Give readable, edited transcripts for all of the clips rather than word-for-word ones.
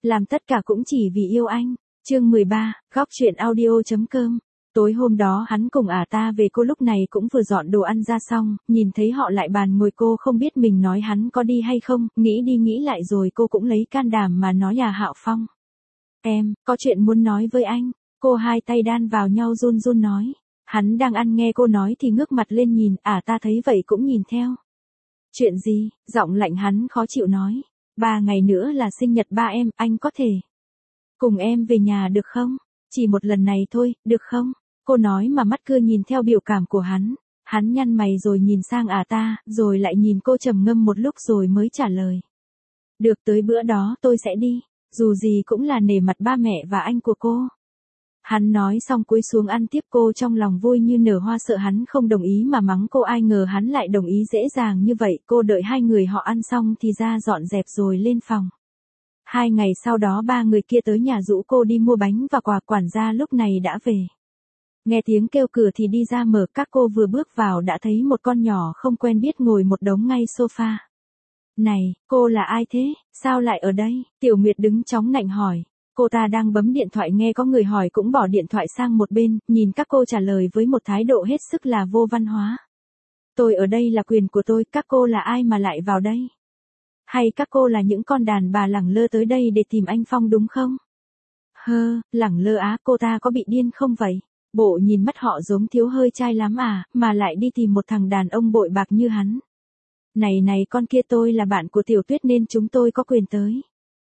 làm tất cả cũng chỉ vì yêu anh. Chương 13, góc truyện audio.com. Tối hôm đó hắn cùng ta về, cô lúc này cũng vừa dọn đồ ăn ra xong, nhìn thấy họ lại bàn ngồi, cô không biết mình nói hắn có đi hay không, nghĩ đi nghĩ lại rồi cô cũng lấy can đảm mà nói Hạo Phong. Em, có chuyện muốn nói với anh. Cô hai tay đan vào nhau run run nói. Hắn đang ăn nghe cô nói thì ngước mặt lên nhìn, ta thấy vậy cũng nhìn theo. Chuyện gì? Giọng lạnh hắn khó chịu nói. 3 ngày nữa là sinh nhật ba em, anh có thể cùng em về nhà được không? Chỉ một lần này thôi, được không? Cô nói mà mắt cưa nhìn theo biểu cảm của hắn. Hắn nhăn mày rồi nhìn sang ta, rồi lại nhìn cô trầm ngâm một lúc rồi mới trả lời. Được, tới bữa đó tôi sẽ đi. Dù gì cũng là nể mặt ba mẹ và anh của cô. Hắn nói xong cúi xuống ăn tiếp, cô trong lòng vui như nở hoa, sợ hắn không đồng ý mà mắng cô, ai ngờ hắn lại đồng ý dễ dàng như vậy. Cô đợi hai người họ ăn xong thì ra dọn dẹp rồi lên phòng. 2 ngày sau đó 3 người kia tới nhà rủ cô đi mua bánh và quà, quản gia lúc này đã về. Nghe tiếng kêu cửa thì đi ra mở, các cô vừa bước vào đã thấy một con nhỏ không quen biết ngồi một đống ngay sofa. Này, cô là ai thế, sao lại ở đây? Tiểu Nguyệt đứng chóng nạnh hỏi. Cô ta đang bấm điện thoại, nghe có người hỏi cũng bỏ điện thoại sang một bên, nhìn các cô trả lời với một thái độ hết sức là vô văn hóa. Tôi ở đây là quyền của tôi, các cô là ai mà lại vào đây? Hay các cô là những con đàn bà lẳng lơ tới đây để tìm anh Phong đúng không? Lẳng lơ á, cô ta có bị điên không vậy? Bộ nhìn mắt họ giống thiếu hơi trai lắm mà lại đi tìm một thằng đàn ông bội bạc như hắn. Này con kia, tôi là bạn của Tiểu Tuyết nên chúng tôi có quyền tới.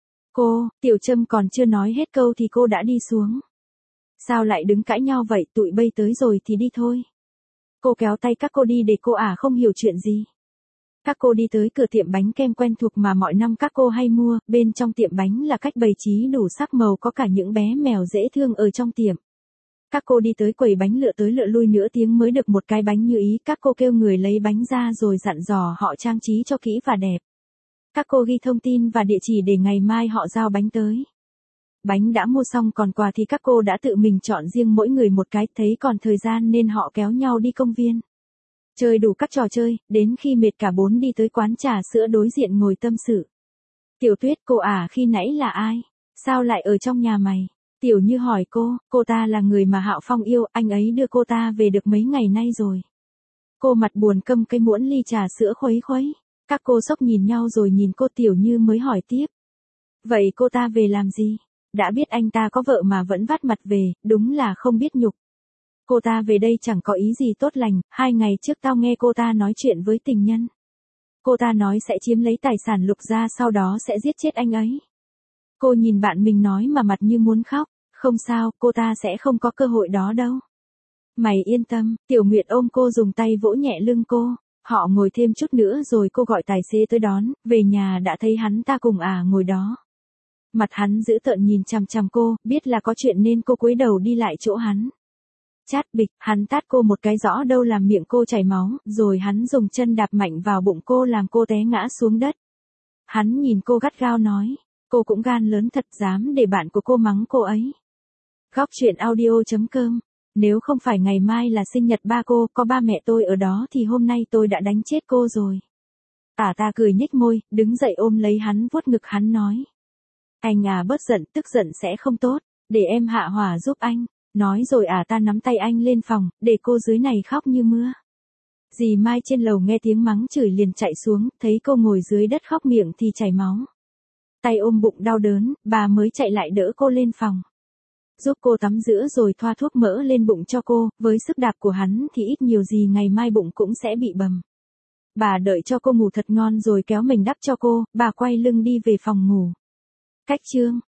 Tiểu Trâm còn chưa nói hết câu thì cô đã đi xuống. Sao lại đứng cãi nhau vậy, tụi bây tới rồi thì đi thôi. Cô kéo tay các cô đi để cô không hiểu chuyện gì. Các cô đi tới cửa tiệm bánh kem quen thuộc mà mọi năm các cô hay mua, bên trong tiệm bánh là cách bày trí đủ sắc màu, có cả những bé mèo dễ thương ở trong tiệm. Các cô đi tới quầy bánh, lựa tới lựa lui nửa tiếng mới được một cái bánh như ý, các cô kêu người lấy bánh ra rồi dặn dò họ trang trí cho kỹ và đẹp. Các cô ghi thông tin và địa chỉ để ngày mai họ giao bánh tới. Bánh đã mua xong, còn quà thì các cô đã tự mình chọn riêng mỗi người một cái, thấy còn thời gian nên họ kéo nhau đi công viên. Chơi đủ các trò chơi, đến khi mệt cả bốn đi tới quán trà sữa đối diện ngồi tâm sự. Tiểu Tuyết, cô khi nãy là ai? Sao lại ở trong nhà mày? Tiểu Như hỏi cô ta là người mà Hạo Phong yêu, anh ấy đưa cô ta về được mấy ngày nay rồi. Cô mặt buồn câm cái muỗng ly trà sữa khuấy khuấy. Các cô sốc nhìn nhau rồi nhìn cô, Tiểu Như mới hỏi tiếp. Vậy cô ta về làm gì? Đã biết anh ta có vợ mà vẫn vắt mặt về, đúng là không biết nhục. Cô ta về đây chẳng có ý gì tốt lành, 2 ngày trước tao nghe cô ta nói chuyện với tình nhân. Cô ta nói sẽ chiếm lấy tài sản Lục gia, sau đó sẽ giết chết anh ấy. Cô nhìn bạn mình nói mà mặt như muốn khóc. Không sao, cô ta sẽ không có cơ hội đó đâu. Mày yên tâm. Tiểu Nguyệt ôm cô dùng tay vỗ nhẹ lưng cô. Họ ngồi thêm chút nữa rồi cô gọi tài xế tới đón, về nhà đã thấy hắn ta cùng ngồi đó. Mặt hắn dữ tợn nhìn chằm chằm cô, biết là có chuyện nên cô cúi đầu đi lại chỗ hắn. Chát bịch, hắn tát cô một cái rõ đâu làm miệng cô chảy máu, rồi hắn dùng chân đạp mạnh vào bụng cô làm cô té ngã xuống đất. Hắn nhìn cô gắt gao nói, cô cũng gan lớn thật, dám để bạn của cô mắng cô ấy. Góc truyện audio.com. Nếu không phải ngày mai là sinh nhật ba cô, có ba mẹ tôi ở đó thì hôm nay tôi đã đánh chết cô rồi. Ta cười nhếch môi, đứng dậy ôm lấy hắn vuốt ngực hắn nói. Anh bớt giận, tức giận sẽ không tốt, để em hạ hỏa giúp anh. Nói rồi ta nắm tay anh lên phòng, để cô dưới này khóc như mưa. Dì Mai trên lầu nghe tiếng mắng chửi liền chạy xuống, thấy cô ngồi dưới đất khóc miệng thì chảy máu. Tay ôm bụng đau đớn, bà mới chạy lại đỡ cô lên phòng. Giúp cô tắm rửa rồi thoa thuốc mỡ lên bụng cho cô, với sức đạp của hắn thì ít nhiều gì ngày mai bụng cũng sẽ bị bầm. Bà đợi cho cô ngủ thật ngon rồi kéo mình đắp cho cô, bà quay lưng đi về phòng ngủ. Cách chương